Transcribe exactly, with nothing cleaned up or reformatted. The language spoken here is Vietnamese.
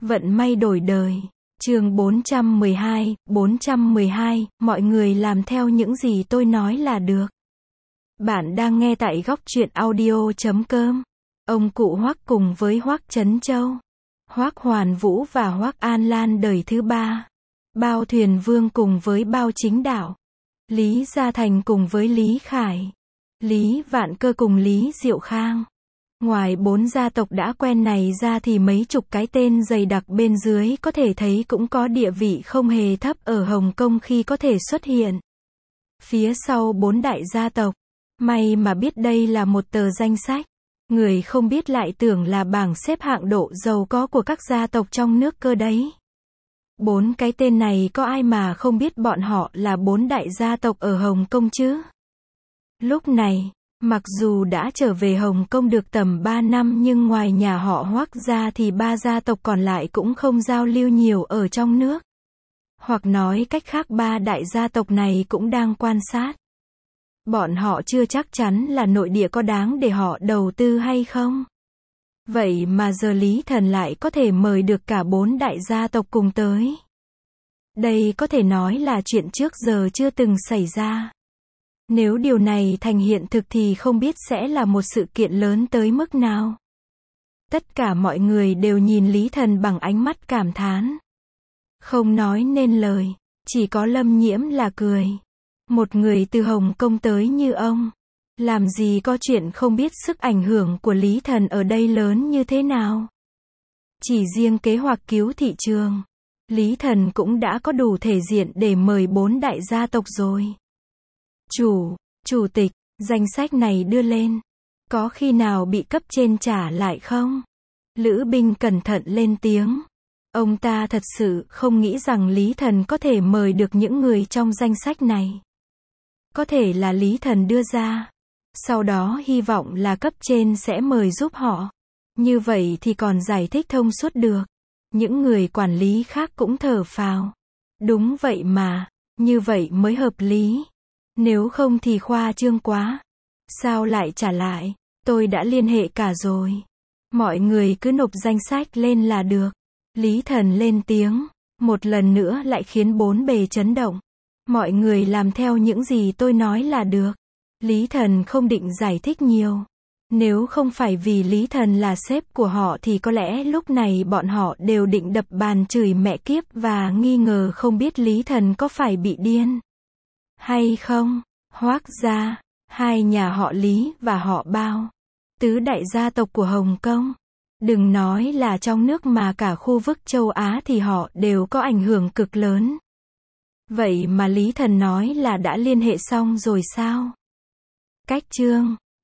Vận may đổi đời. Chương bốn trăm mười hai, bốn trăm mười hai, mọi người làm theo những gì tôi nói là được. Bạn đang nghe tại góc truyện audio chấm com. Ông cụ Hoắc cùng với Hoắc Trấn Châu, Hoắc Hoàn Vũ và Hoắc An Lan đời thứ ba. Bao Thuyền Vương cùng với Bao Chính Đạo. Lý Gia Thành cùng với Lý Khải. Lý Vạn Cơ cùng Lý Diệu Khang. Ngoài bốn gia tộc đã quen này ra thì mấy chục cái tên dày đặc bên dưới có thể thấy cũng có địa vị không hề thấp ở Hồng Kông khi có thể xuất hiện. Phía sau bốn đại gia tộc, may mà biết đây là một tờ danh sách. Người không biết lại tưởng là bảng xếp hạng độ giàu có của các gia tộc trong nước cơ đấy. Bốn cái tên này có ai mà không biết bọn họ là bốn đại gia tộc ở Hồng Kông chứ? Lúc này, mặc dù đã trở về Hồng Kông được tầm ba năm nhưng ngoài nhà họ Hoắc ra thì ba gia tộc còn lại cũng không giao lưu nhiều ở trong nước. Hoặc nói cách khác ba đại gia tộc này cũng đang quan sát. Bọn họ chưa chắc chắn là nội địa có đáng để họ đầu tư hay không. Vậy mà giờ Lý Thần lại có thể mời được cả bốn đại gia tộc cùng tới. Đây có thể nói là chuyện trước giờ chưa từng xảy ra. Nếu điều này thành hiện thực thì không biết sẽ là một sự kiện lớn tới mức nào. Tất cả mọi người đều nhìn Lý Thần bằng ánh mắt cảm thán. Không nói nên lời, chỉ có Lâm Nhiễm là cười. Một người từ Hồng Kông tới như ông, làm gì có chuyện không biết sức ảnh hưởng của Lý Thần ở đây lớn như thế nào. Chỉ riêng kế hoạch cứu thị trường, Lý Thần cũng đã có đủ thể diện để mời bốn đại gia tộc rồi. Chủ, chủ tịch, danh sách này đưa lên. Có khi nào bị cấp trên trả lại không? Lữ Binh cẩn thận lên tiếng. Ông ta thật sự không nghĩ rằng Lý Thần có thể mời được những người trong danh sách này. Có thể là Lý Thần đưa ra. Sau đó hy vọng là cấp trên sẽ mời giúp họ. Như vậy thì còn giải thích thông suốt được. Những người quản lý khác cũng thở phào. Đúng vậy mà, như vậy mới hợp lý. Nếu không thì khoa trương quá. Sao lại trả lại? Tôi đã liên hệ cả rồi. Mọi người cứ nộp danh sách lên là được. Lý Thần lên tiếng. Một lần nữa lại khiến bốn bề chấn động. Mọi người làm theo những gì tôi nói là được. Lý Thần không định giải thích nhiều. Nếu không phải vì Lý Thần là sếp của họ thì có lẽ lúc này bọn họ đều định đập bàn chửi mẹ kiếp và nghi ngờ không biết Lý Thần có phải bị điên hay không. Hoắc gia, hai nhà họ Lý và họ Bao, tứ đại gia tộc của Hồng Kông. Đừng nói là trong nước mà cả khu vực châu Á thì họ đều có ảnh hưởng cực lớn. Vậy mà Lý Thần nói là đã liên hệ xong rồi sao? Cách chương